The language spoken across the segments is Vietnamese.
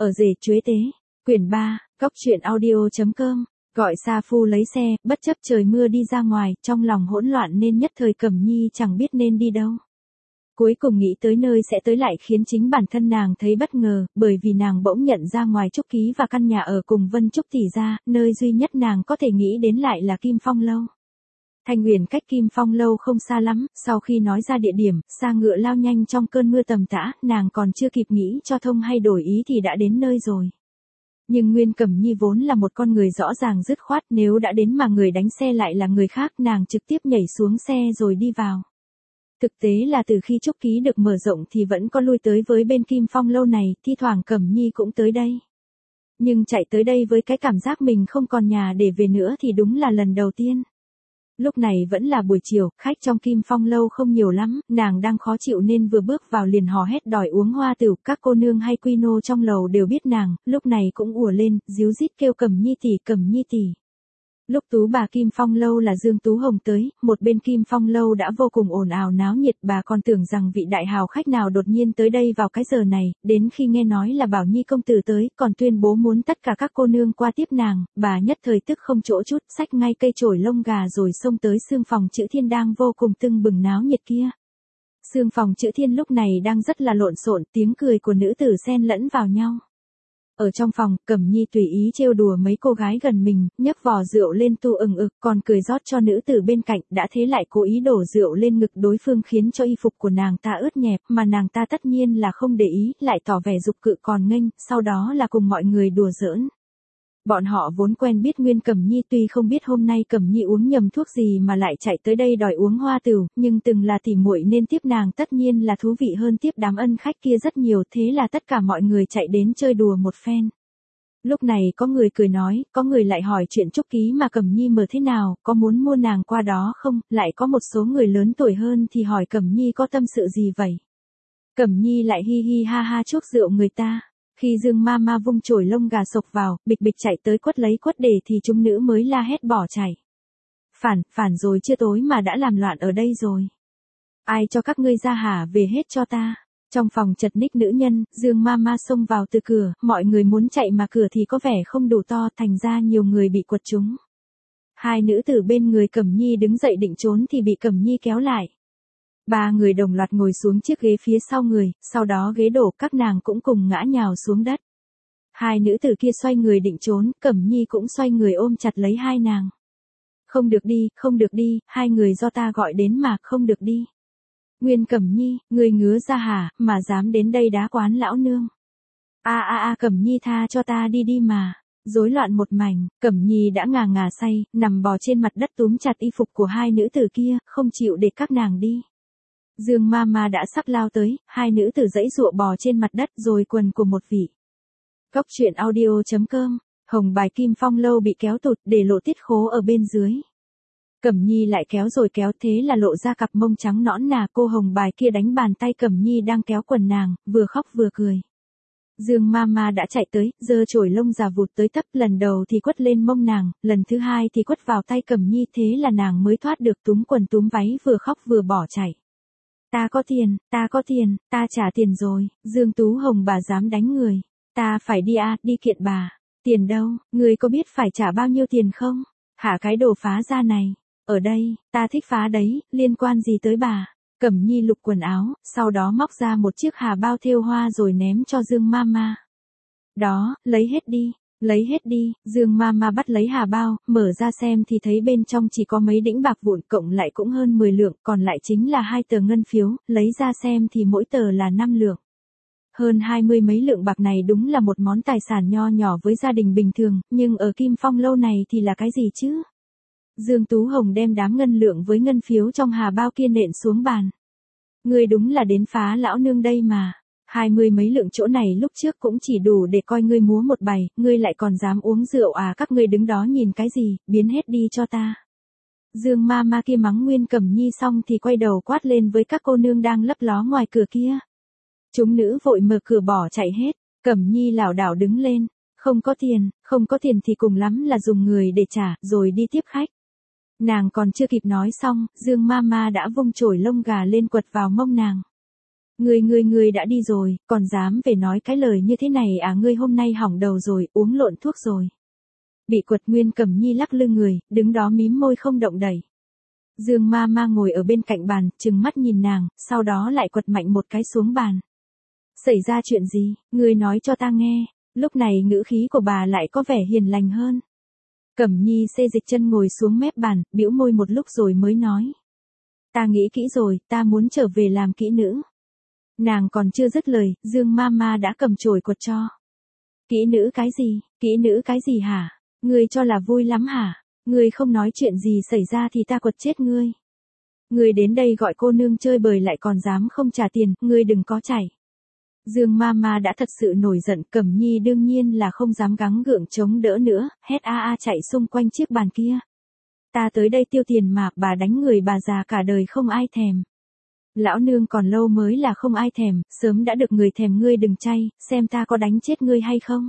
Ở rể chuế tế. Quyển 3, Cóc truyện audio.com. Gọi Sa Phu lấy xe, bất chấp trời mưa đi ra ngoài, trong lòng hỗn loạn nên nhất thời Cẩm Nhi chẳng biết nên đi đâu. Cuối cùng nghĩ tới nơi sẽ tới lại khiến chính bản thân nàng thấy bất ngờ, bởi vì nàng bỗng nhận ra ngoài Trúc Ký và căn nhà ở cùng Vân Trúc tỷ ra, nơi duy nhất nàng có thể nghĩ đến lại là Kim Phong Lâu. Thanh Huyền cách Kim Phong Lâu không xa lắm, sau khi nói ra địa điểm, Sa Ngựa lao nhanh trong cơn mưa tầm tã, nàng còn chưa kịp nghĩ cho thông hay đổi ý thì đã đến nơi rồi. Nhưng Nguyên Cẩm Nhi vốn là một con người rõ ràng dứt khoát, nếu đã đến mà người đánh xe lại là người khác, nàng trực tiếp nhảy xuống xe rồi đi vào. Thực tế là từ khi Trúc Ký được mở rộng thì vẫn có lui tới với bên Kim Phong Lâu này, thi thoảng Cẩm Nhi cũng tới đây. Nhưng chạy tới đây với cái cảm giác mình không còn nhà để về nữa thì đúng là lần đầu tiên. Lúc này vẫn là buổi chiều, khách trong Kim Phong Lâu không nhiều lắm, nàng đang khó chịu nên vừa bước vào liền hò hét đòi uống hoa tửu, các cô nương hay quy nô trong lầu đều biết nàng, lúc này cũng ùa lên, díu dít kêu Cẩm Nhi tỷ, Cẩm Nhi tỷ. Lúc tú bà Kim Phong Lâu là Dương Tú Hồng tới, một bên Kim Phong Lâu đã vô cùng ồn ào náo nhiệt, bà còn tưởng rằng vị đại hào khách nào đột nhiên tới đây vào cái giờ này, đến khi nghe nói là Bảo Nhi công tử tới, còn tuyên bố muốn tất cả các cô nương qua tiếp nàng, bà nhất thời tức không chỗ chút, xách ngay cây chổi lông gà rồi xông tới xương phòng Chữ Thiên đang vô cùng tưng bừng náo nhiệt kia. Xương phòng Chữ Thiên lúc này đang rất là lộn xộn, tiếng cười của nữ tử xen lẫn vào nhau. Ở trong phòng, Cẩm Nhi tùy ý trêu đùa mấy cô gái gần mình, nhấc vò rượu lên tu ừng ực, còn cười rót cho nữ tử bên cạnh, đã thế lại cố ý đổ rượu lên ngực đối phương khiến cho y phục của nàng ta ướt nhẹp, mà nàng ta tất nhiên là không để ý, lại tỏ vẻ dục cự còn nghênh, sau đó là cùng mọi người đùa giỡn. Bọn họ vốn quen biết Nguyên Cẩm Nhi, tuy không biết hôm nay Cẩm Nhi uống nhầm thuốc gì mà lại chạy tới đây đòi uống hoa tửu, nhưng từng là tỉ muội nên tiếp nàng tất nhiên là thú vị hơn tiếp đám ân khách kia rất nhiều, thế là tất cả mọi người chạy đến chơi đùa một phen. Lúc này có người cười nói, có người lại hỏi chuyện Trúc Ký mà Cẩm Nhi mở thế nào, có muốn mua nàng qua đó không, lại có một số người lớn tuổi hơn thì hỏi Cẩm Nhi có tâm sự gì vậy. Cẩm Nhi lại hi hi ha ha chuốc rượu người ta. Khi Dương Mama vung chổi lông gà sộc vào, bịch bịch chạy tới quất lấy quất để thì chúng nữ mới la hét bỏ chạy. Phản rồi, chưa tối mà đã làm loạn ở đây rồi. Ai cho các ngươi ra hả, về hết cho ta. Trong phòng chật ních nữ nhân, Dương Mama xông vào từ cửa, mọi người muốn chạy mà cửa thì có vẻ không đủ to, thành ra nhiều người bị quật trúng. Hai nữ tử bên người Cẩm Nhi đứng dậy định trốn thì bị Cẩm Nhi kéo lại. Ba người đồng loạt ngồi xuống chiếc ghế phía sau người, sau đó ghế đổ, các nàng cũng cùng ngã nhào xuống đất. Hai nữ tử kia xoay người định trốn, Cẩm Nhi cũng xoay người ôm chặt lấy hai nàng. Không được đi, hai người do ta gọi đến mà, không được đi. Nguyên Cẩm Nhi, người ngứa ra hả, mà dám đến đây đá quán lão nương. Cẩm Nhi tha cho ta đi mà. Rối loạn một mảnh, Cẩm Nhi đã ngà ngà say, nằm bò trên mặt đất túm chặt y phục của hai nữ tử kia, không chịu để các nàng đi. Dương Mama đã sắp lao tới, hai nữ tử giãy giụa bò trên mặt đất rồi quần của một vị. Cóc truyện audio.com. Hồng bài Kim Phong Lâu bị kéo tụt để lộ tiết khố ở bên dưới. Cẩm Nhi lại kéo rồi kéo, thế là lộ ra cặp mông trắng nõn nà, cô hồng bài kia đánh bàn tay Cẩm Nhi đang kéo quần nàng, vừa khóc vừa cười. Dương Mama đã chạy tới, giơ chổi lông già vụt tới tấp, lần đầu thì quất lên mông nàng, lần thứ hai thì quất vào tay Cẩm Nhi, thế là nàng mới thoát được túm quần túm váy, vừa khóc vừa bỏ chạy. Ta có tiền, ta trả tiền rồi, Dương Tú Hồng bà dám đánh người. Ta phải đi đi kiện bà. Tiền đâu, người có biết phải trả bao nhiêu tiền không? Hả, cái đồ phá ra này. Ở đây, ta thích phá đấy, liên quan gì tới bà? Cẩm Nhi lục quần áo, sau đó móc ra một chiếc hà bao thêu hoa rồi ném cho Dương Mama. Đó, lấy hết đi, Dương Mama bắt lấy hà bao, mở ra xem thì thấy bên trong chỉ có mấy đĩnh bạc vụn, cộng lại cũng hơn 10 lượng, còn lại chính là 2 tờ ngân phiếu, lấy ra xem thì mỗi tờ là 5 lượng. Hơn 20 mấy lượng bạc này đúng là một món tài sản nho nhỏ với gia đình bình thường, nhưng ở Kim Phong Lâu này thì là cái gì chứ? Dương Tú Hồng đem đám ngân lượng với ngân phiếu trong hà bao kia nện xuống bàn. Ngươi đúng là đến phá lão nương đây mà. 20 mấy lượng chỗ này lúc trước cũng chỉ đủ để coi ngươi múa một bài, ngươi lại còn dám uống rượu à, các ngươi đứng đó nhìn cái gì, biến hết đi cho ta. Dương Mama kia mắng Nguyên Cẩm Nhi xong thì quay đầu quát lên với các cô nương đang lấp ló ngoài cửa kia. Chúng nữ vội mở cửa bỏ chạy hết, Cẩm Nhi lảo đảo đứng lên, không có tiền thì cùng lắm là dùng người để trả, rồi đi tiếp khách. Nàng còn chưa kịp nói xong, Dương Mama đã vung chổi lông gà lên quật vào mông nàng. Ngươi đã đi rồi, còn dám về nói cái lời như thế này à, ngươi hôm nay hỏng đầu rồi, uống lộn thuốc rồi. Bị quật Nguyên Cẩm Nhi lắc lư người, đứng đó mím môi không động đậy. Dương ma ma ngồi ở bên cạnh bàn, trừng mắt nhìn nàng, sau đó lại quật mạnh một cái xuống bàn. Xảy ra chuyện gì, ngươi nói cho ta nghe. Lúc này ngữ khí của bà lại có vẻ hiền lành hơn. Cẩm Nhi xê dịch chân ngồi xuống mép bàn, bĩu môi một lúc rồi mới nói. Ta nghĩ kỹ rồi, ta muốn trở về làm kỹ nữ. Nàng còn chưa dứt lời, Dương ma ma đã cầm chổi quật cho. Kỹ nữ cái gì, kỹ nữ cái gì hả? Ngươi cho là vui lắm hả? Ngươi không nói chuyện gì xảy ra thì ta quật chết ngươi. Ngươi đến đây gọi cô nương chơi bời lại còn dám không trả tiền, ngươi đừng có chảy. Dương ma ma đã thật sự nổi giận, Cẩm Nhi đương nhiên là không dám gắng gượng chống đỡ nữa, hét a a chạy xung quanh chiếc bàn kia. Ta tới đây tiêu tiền mà, bà đánh người bà già cả đời không ai thèm. Lão nương còn lâu mới là không ai thèm, sớm đã được người thèm, ngươi đừng chay, xem ta có đánh chết ngươi hay không.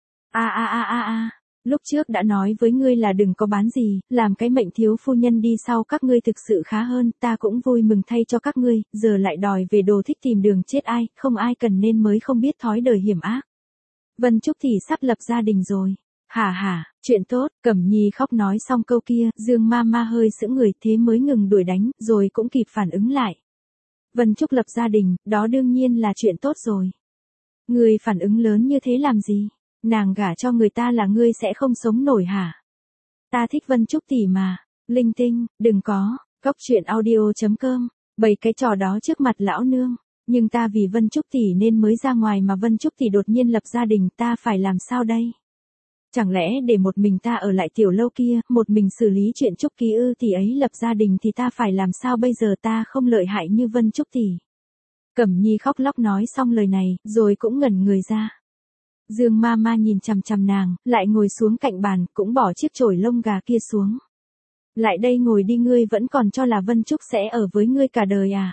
Lúc trước đã nói với ngươi là đừng có bán gì, làm cái mệnh thiếu phu nhân đi sau các ngươi thực sự khá hơn, ta cũng vui mừng thay cho các ngươi, giờ lại đòi về đồ thích tìm đường chết ai, không ai cần nên mới không biết thói đời hiểm ác. Vân Trúc thì sắp lập gia đình rồi. Hả, chuyện tốt, Cẩm Nhi khóc nói xong câu kia, Dương ma ma hơi sững người thế mới ngừng đuổi đánh, rồi cũng kịp phản ứng lại. Vân Trúc lập gia đình, đó đương nhiên là chuyện tốt rồi. Ngươi phản ứng lớn như thế làm gì? Nàng gả cho người ta là ngươi sẽ không sống nổi hả? Ta thích Vân Trúc tỷ mà. Linh tinh, đừng có. Cóc truyện audio.com. Bày cái trò đó trước mặt lão nương. Nhưng ta vì Vân Trúc tỷ nên mới ra ngoài mà Vân Trúc tỷ đột nhiên lập gia đình, ta phải làm sao đây? Chẳng lẽ để một mình ta ở lại tiểu lâu kia, một mình xử lý chuyện Trúc ký ư, tỷ ấy lập gia đình thì ta phải làm sao bây giờ, ta không lợi hại như Vân Trúc tỷ. Cẩm Nhi khóc lóc nói xong lời này, rồi cũng ngẩn người ra. Dương ma ma nhìn chằm chằm nàng, lại ngồi xuống cạnh bàn, cũng bỏ chiếc chổi lông gà kia xuống. Lại đây ngồi đi, ngươi vẫn còn cho là Vân Trúc sẽ ở với ngươi cả đời à?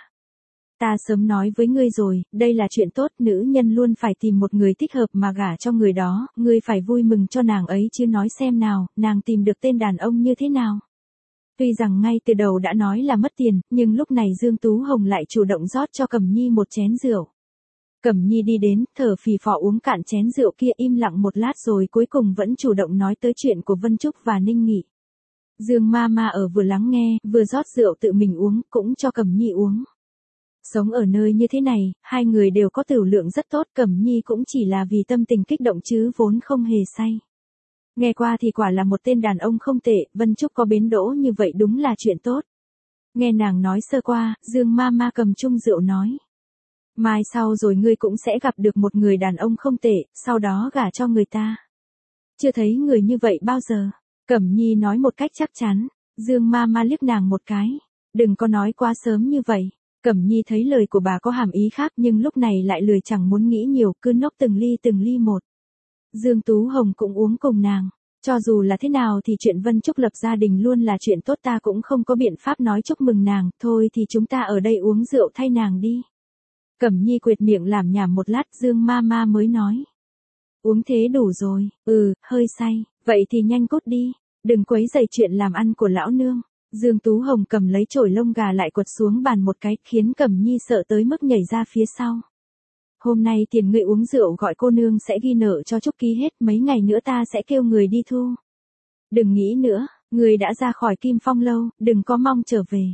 Ta sớm nói với ngươi rồi, đây là chuyện tốt, nữ nhân luôn phải tìm một người thích hợp mà gả cho người đó, ngươi phải vui mừng cho nàng ấy chứ, nói xem nào, nàng tìm được tên đàn ông như thế nào. Tuy rằng ngay từ đầu đã nói là mất tiền, nhưng lúc này Dương Tú Hồng lại chủ động rót cho Cẩm Nhi một chén rượu. Cẩm Nhi đi đến, thở phì phò uống cạn chén rượu kia, im lặng một lát rồi cuối cùng vẫn chủ động nói tới chuyện của Vân Trúc và Ninh Nghị. Dương ma ma ở vừa lắng nghe, vừa rót rượu tự mình uống, cũng cho Cẩm Nhi uống. Sống ở nơi như thế này, hai người đều có tửu lượng rất tốt, Cẩm Nhi cũng chỉ là vì tâm tình kích động chứ vốn không hề say. Nghe qua thì quả là một tên đàn ông không tệ, Vân Trúc có bến đỗ như vậy đúng là chuyện tốt. Nghe nàng nói sơ qua, Dương ma ma cầm chung rượu nói. Mai sau rồi ngươi cũng sẽ gặp được một người đàn ông không tệ, sau đó gả cho người ta. Chưa thấy người như vậy bao giờ. Cẩm Nhi nói một cách chắc chắn. Dương ma ma liếc nàng một cái. Đừng có nói quá sớm như vậy. Cẩm Nhi thấy lời của bà có hàm ý khác nhưng lúc này lại lười chẳng muốn nghĩ nhiều, cứ nốc từng ly một. Dương Tú Hồng cũng uống cùng nàng. Cho dù là thế nào thì chuyện Vân Trúc lập gia đình luôn là chuyện tốt, ta cũng không có biện pháp nói chúc mừng nàng, thôi thì chúng ta ở đây uống rượu thay nàng đi. Cẩm Nhi quệt miệng làm nhảm một lát, Dương ma ma mới nói. Uống thế đủ rồi, hơi say, vậy thì nhanh cút đi, đừng quấy rầy chuyện làm ăn của lão nương. Dương Tú Hồng cầm lấy chổi lông gà lại quật xuống bàn một cái, khiến Cẩm Nhi sợ tới mức nhảy ra phía sau. Hôm nay tiền ngươi uống rượu gọi cô nương sẽ ghi nợ cho Trúc ký hết, mấy ngày nữa ta sẽ kêu người đi thu. Đừng nghĩ nữa, người đã ra khỏi Kim Phong lâu, đừng có mong trở về.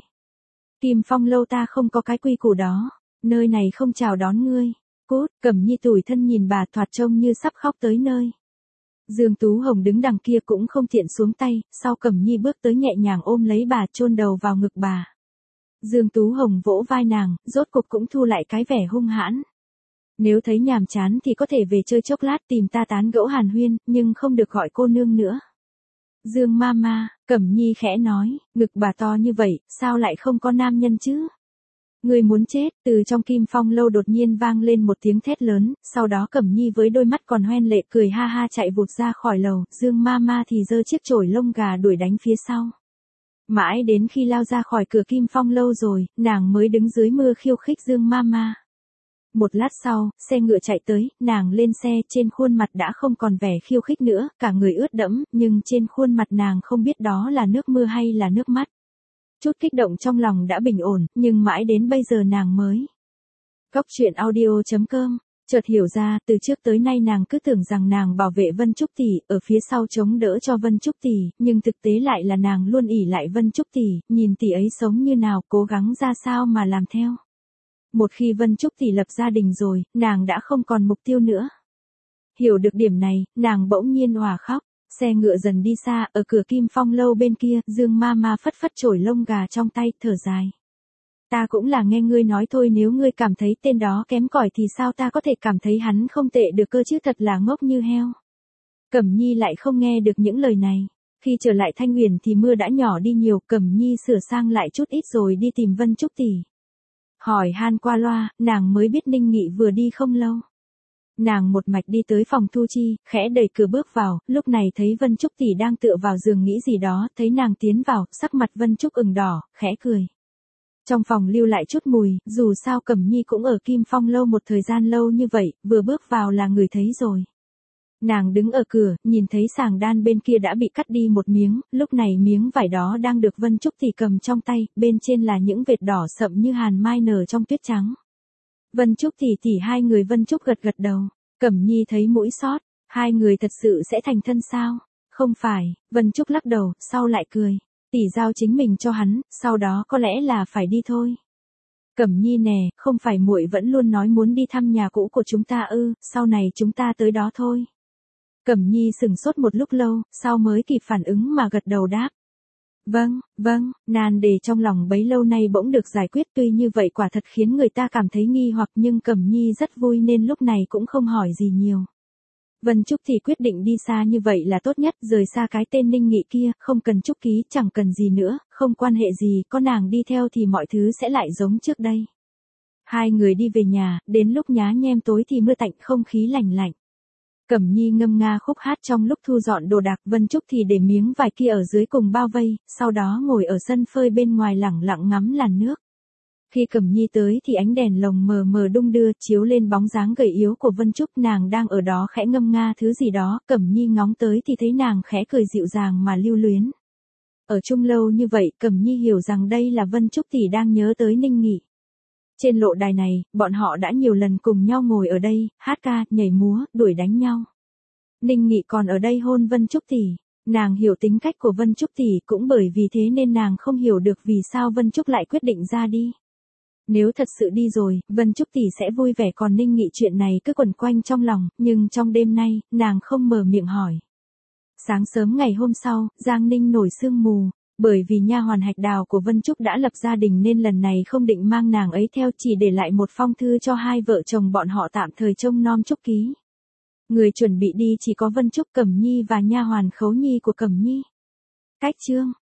Kim Phong lâu ta không có cái quy củ đó. Nơi này không chào đón ngươi. Cút, Cẩm Nhi tủi thân nhìn bà, thoạt trông như sắp khóc tới nơi. Dương Tú Hồng đứng đằng kia cũng không tiện xuống tay, sau Cẩm Nhi bước tới nhẹ nhàng ôm lấy bà, chôn đầu vào ngực bà. Dương Tú Hồng vỗ vai nàng, rốt cục cũng thu lại cái vẻ hung hãn. Nếu thấy nhàm chán thì có thể về chơi chốc lát, tìm ta tán gẫu hàn huyên, nhưng không được gọi cô nương nữa. Dương ma ma, Cẩm Nhi khẽ nói, ngực bà to như vậy, sao lại không có nam nhân chứ? Người muốn chết, từ trong Kim Phong lâu đột nhiên vang lên một tiếng thét lớn, sau đó Cẩm Nhi với đôi mắt còn hoen lệ cười ha ha chạy vụt ra khỏi lầu, Dương ma ma thì giơ chiếc chổi lông gà đuổi đánh phía sau. Mãi đến khi lao ra khỏi cửa Kim Phong lâu rồi, nàng mới đứng dưới mưa khiêu khích Dương ma ma. Một lát sau, xe ngựa chạy tới, nàng lên xe, trên khuôn mặt đã không còn vẻ khiêu khích nữa, cả người ướt đẫm, nhưng trên khuôn mặt nàng không biết đó là nước mưa hay là nước mắt. Chút kích động trong lòng đã bình ổn, nhưng mãi đến bây giờ nàng mới Cóc truyện audio.com. Chợt hiểu ra, từ trước tới nay nàng cứ tưởng rằng nàng bảo vệ Vân Trúc tỷ, ở phía sau chống đỡ cho Vân Trúc tỷ, nhưng thực tế lại là nàng luôn ỷ lại Vân Trúc tỷ, nhìn tỷ ấy sống như nào, cố gắng ra sao mà làm theo. Một khi Vân Trúc tỷ lập gia đình rồi, nàng đã không còn mục tiêu nữa. Hiểu được điểm này, nàng bỗng nhiên òa khóc. Xe ngựa dần đi xa, ở cửa Kim Phong lâu bên kia, Dương ma ma phất phất chổi lông gà trong tay, thở dài. Ta cũng là nghe ngươi nói thôi, nếu ngươi cảm thấy tên đó kém cỏi thì sao ta có thể cảm thấy hắn không tệ được cơ chứ, thật là ngốc như heo. Cẩm Nhi lại không nghe được những lời này. Khi trở lại Thanh Uyển thì mưa đã nhỏ đi nhiều, Cẩm Nhi sửa sang lại chút ít rồi đi tìm Vân Trúc tỷ. Hỏi han qua loa, nàng mới biết Ninh Nghị vừa đi không lâu. Nàng một mạch đi tới phòng Thu Chi, khẽ đẩy cửa bước vào, lúc này thấy Vân Trúc tỷ đang tựa vào giường nghĩ gì đó, thấy nàng tiến vào, sắc mặt Vân Trúc ửng đỏ, khẽ cười. Trong phòng lưu lại chút mùi, dù sao Cẩm Nhi cũng ở Kim Phong lâu một thời gian lâu như vậy, vừa bước vào là người thấy rồi. Nàng đứng ở cửa, nhìn thấy sàng đan bên kia đã bị cắt đi một miếng, lúc này miếng vải đó đang được Vân Trúc tỷ cầm trong tay, bên trên là những vệt đỏ sậm như hàn mai nở trong tuyết trắng. Vân Trúc tỷ hai người Vân Trúc gật gật đầu. Cẩm Nhi thấy mũi xót, hai người thật sự sẽ thành thân sao? Không phải, Vân Trúc lắc đầu, sau lại cười. Tỷ giao chính mình cho hắn, sau đó có lẽ là phải đi thôi. Cẩm Nhi nè, không phải muội vẫn luôn nói muốn đi thăm nhà cũ của chúng ta ư, sau này chúng ta tới đó thôi. Cẩm Nhi sững sốt một lúc lâu, sau mới kịp phản ứng mà gật đầu đáp. Vâng, nan đề trong lòng bấy lâu nay bỗng được giải quyết, tuy như vậy quả thật khiến người ta cảm thấy nghi hoặc, nhưng Cẩm Nhi rất vui nên lúc này cũng không hỏi gì nhiều. Vân Trúc thì quyết định đi xa như vậy là tốt nhất, rời xa cái tên Ninh Nghị kia, không cần Trúc ký, chẳng cần gì nữa, không quan hệ gì, có nàng đi theo thì mọi thứ sẽ lại giống trước đây. Hai người đi về nhà, đến lúc nhá nhem tối thì mưa tạnh, không khí lạnh lạnh. Cẩm Nhi ngâm nga khúc hát trong lúc thu dọn đồ đạc, Vân Trúc thì để miếng vải kia ở dưới cùng bao vây, sau đó ngồi ở sân phơi bên ngoài lẳng lặng ngắm làn nước. Khi Cẩm Nhi tới thì ánh đèn lồng mờ mờ đung đưa chiếu lên bóng dáng gầy yếu của Vân Trúc, nàng đang ở đó khẽ ngâm nga thứ gì đó, Cẩm Nhi ngóng tới thì thấy nàng khẽ cười dịu dàng mà lưu luyến. Ở chung lâu như vậy, Cẩm Nhi hiểu rằng đây là Vân Trúc tỷ đang nhớ tới Ninh Nghị. Trên lộ đài này, bọn họ đã nhiều lần cùng nhau ngồi ở đây, hát ca, nhảy múa, đuổi đánh nhau. Ninh Nghị còn ở đây hôn Vân Trúc tỷ. Nàng hiểu tính cách của Vân Trúc tỷ, cũng bởi vì thế nên nàng không hiểu được vì sao Vân Trúc lại quyết định ra đi. Nếu thật sự đi rồi, Vân Trúc tỷ sẽ vui vẻ, còn Ninh Nghị chuyện này cứ quẩn quanh trong lòng, nhưng trong đêm nay, nàng không mở miệng hỏi. Sáng sớm ngày hôm sau, Giang Ninh nổi sương mù. Bởi vì nha hoàn Hạch Đào của Vân Trúc đã lập gia đình nên lần này không định mang nàng ấy theo, chỉ để lại một phong thư cho hai vợ chồng bọn họ tạm thời trông nom Trúc ký. Người chuẩn bị đi chỉ có Vân Trúc, Cẩm Nhi và nha hoàn Khấu Nhi của Cẩm Nhi. Cách chương